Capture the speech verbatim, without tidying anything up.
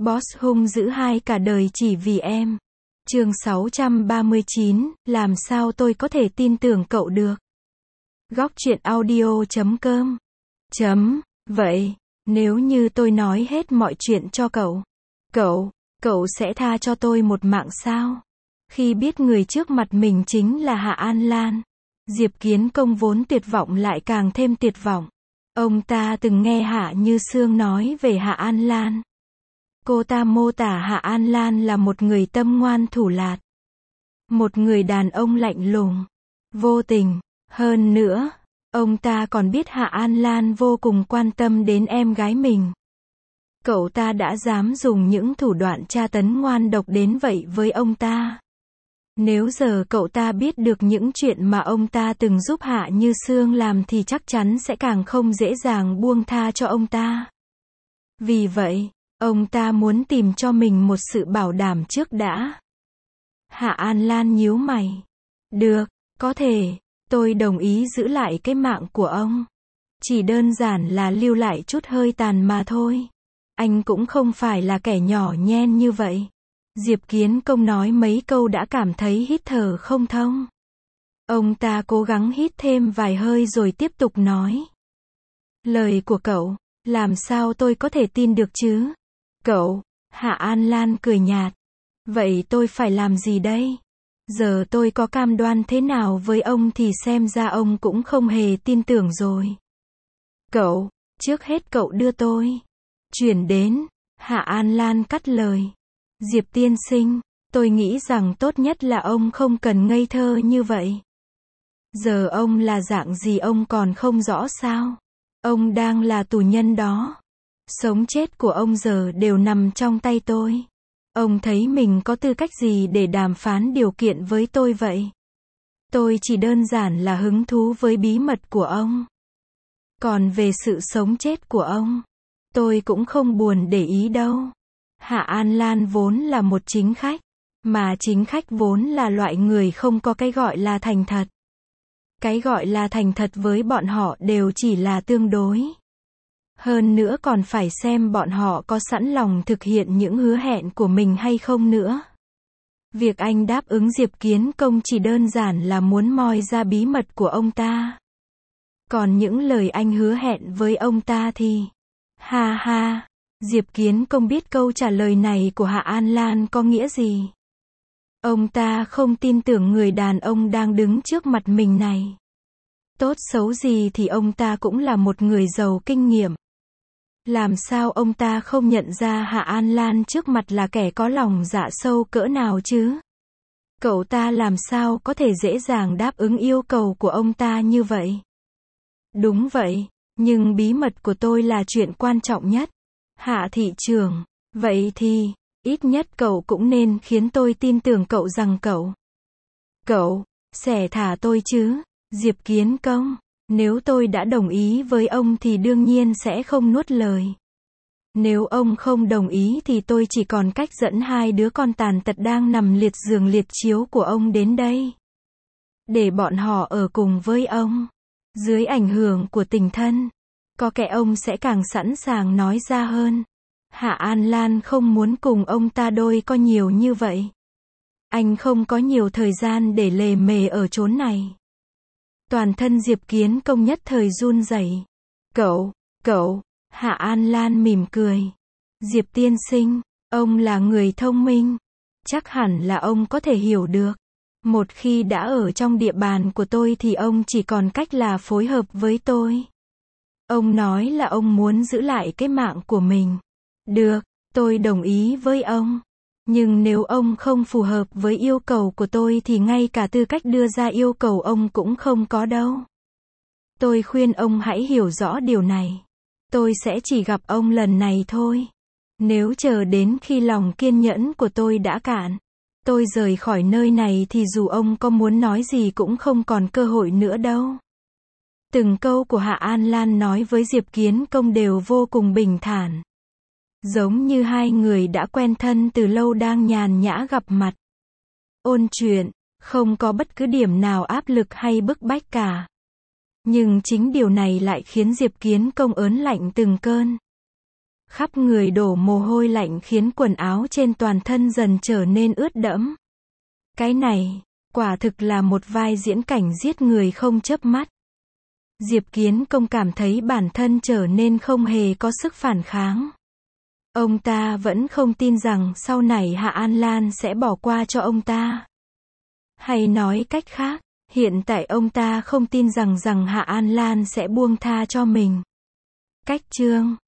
Boss hung dữ hai cả đời chỉ vì em. Chương sáu trăm ba mươi chín, làm sao tôi có thể tin tưởng cậu được? Góc truyện audio chấm com. Chấm, vậy, nếu như tôi nói hết mọi chuyện cho cậu, cậu, cậu sẽ tha cho tôi một mạng sao? Khi biết người trước mặt mình chính là Hạ An Lan, Diệp Kiến Công vốn tuyệt vọng lại càng thêm tuyệt vọng. Ông ta từng nghe Hạ Như Sương nói về Hạ An Lan. Cô ta mô tả Hạ An Lan là một người tâm ngoan thủ lạt. Một người đàn ông lạnh lùng, vô tình. Hơn nữa, ông ta còn biết Hạ An Lan vô cùng quan tâm đến em gái mình. Cậu ta đã dám dùng những thủ đoạn tra tấn ngoan độc đến vậy với ông ta. Nếu giờ cậu ta biết được những chuyện mà ông ta từng giúp Hạ Như Sương làm thì chắc chắn sẽ càng không dễ dàng buông tha cho ông ta. Vì vậy, ông ta muốn tìm cho mình một sự bảo đảm trước đã. Hạ An Lan nhíu mày. Được, có thể, tôi đồng ý giữ lại cái mạng của ông. Chỉ đơn giản là lưu lại chút hơi tàn mà thôi. Anh cũng không phải là kẻ nhỏ nhen như vậy. Diệp Kiến Công nói mấy câu đã cảm thấy hít thở không thông. Ông ta cố gắng hít thêm vài hơi rồi tiếp tục nói. Lời của cậu, làm sao tôi có thể tin được chứ? Cậu, Hạ An Lan cười nhạt. Vậy tôi phải làm gì đây? Giờ tôi có cam đoan thế nào với ông thì xem ra ông cũng không hề tin tưởng rồi. Cậu, trước hết cậu đưa tôi chuyển đến. Hạ An Lan cắt lời. Diệp tiên sinh, tôi nghĩ rằng tốt nhất là ông không cần ngây thơ như vậy. Giờ ông là dạng gì ông còn không rõ sao? Ông đang là tù nhân đó. Sống chết của ông giờ đều nằm trong tay tôi. Ông thấy mình có tư cách gì để đàm phán điều kiện với tôi vậy? Tôi chỉ đơn giản là hứng thú với bí mật của ông. Còn về sự sống chết của ông, tôi cũng không buồn để ý đâu. Hạ An Lan vốn là một chính khách, mà chính khách vốn là loại người không có cái gọi là thành thật. Cái gọi là thành thật với bọn họ đều chỉ là tương đối. Hơn nữa còn phải xem bọn họ có sẵn lòng thực hiện những hứa hẹn của mình hay không nữa. Việc anh đáp ứng Diệp Kiến Công chỉ đơn giản là muốn moi ra bí mật của ông ta. Còn những lời anh hứa hẹn với ông ta thì... Ha ha, Diệp Kiến Công biết câu trả lời này của Hạ An Lan có nghĩa gì. Ông ta không tin tưởng người đàn ông đang đứng trước mặt mình này. Tốt xấu gì thì ông ta cũng là một người giàu kinh nghiệm. Làm sao ông ta không nhận ra Hạ An Lan trước mặt là kẻ có lòng dạ sâu cỡ nào chứ? Cậu ta làm sao có thể dễ dàng đáp ứng yêu cầu của ông ta như vậy? Đúng vậy, nhưng bí mật của tôi là chuyện quan trọng nhất. Hạ thị trưởng, vậy thì, ít nhất cậu cũng nên khiến tôi tin tưởng cậu rằng cậu... Cậu, sẽ thả tôi chứ, Diệp Kiến Công. Nếu tôi đã đồng ý với ông thì đương nhiên sẽ không nuốt lời. Nếu ông không đồng ý thì tôi chỉ còn cách dẫn hai đứa con tàn tật đang nằm liệt giường liệt chiếu của ông đến đây. Để bọn họ ở cùng với ông. Dưới ảnh hưởng của tình thân, có kẻ ông sẽ càng sẵn sàng nói ra hơn. Hạ An Lan không muốn cùng ông ta đôi co nhiều như vậy. Anh không có nhiều thời gian để lề mề ở chốn này. Toàn thân Diệp Kiến Công nhất thời run rẩy. Cậu, cậu, Hạ An Lan mỉm cười. Diệp tiên sinh, ông là người thông minh. Chắc hẳn là ông có thể hiểu được. Một khi đã ở trong địa bàn của tôi thì ông chỉ còn cách là phối hợp với tôi. Ông nói là ông muốn giữ lại cái mạng của mình. Được, tôi đồng ý với ông. Nhưng nếu ông không phù hợp với yêu cầu của tôi thì ngay cả tư cách đưa ra yêu cầu ông cũng không có đâu. Tôi khuyên ông hãy hiểu rõ điều này. Tôi sẽ chỉ gặp ông lần này thôi. Nếu chờ đến khi lòng kiên nhẫn của tôi đã cạn, tôi rời khỏi nơi này thì dù ông có muốn nói gì cũng không còn cơ hội nữa đâu. Từng câu của Hạ An Lan nói với Diệp Kiến Công đều vô cùng bình thản. Giống như hai người đã quen thân từ lâu đang nhàn nhã gặp mặt. Ôn chuyện, không có bất cứ điểm nào áp lực hay bức bách cả. Nhưng chính điều này lại khiến Diệp Kiến Công ớn lạnh từng cơn. Khắp người đổ mồ hôi lạnh khiến quần áo trên toàn thân dần trở nên ướt đẫm. Cái này, quả thực là một vai diễn cảnh giết người không chớp mắt. Diệp Kiến Công cảm thấy bản thân trở nên không hề có sức phản kháng. Ông ta vẫn không tin rằng sau này Hạ An Lan sẽ bỏ qua cho ông ta. Hay nói cách khác, hiện tại ông ta không tin rằng rằng Hạ An Lan sẽ buông tha cho mình. Cách chương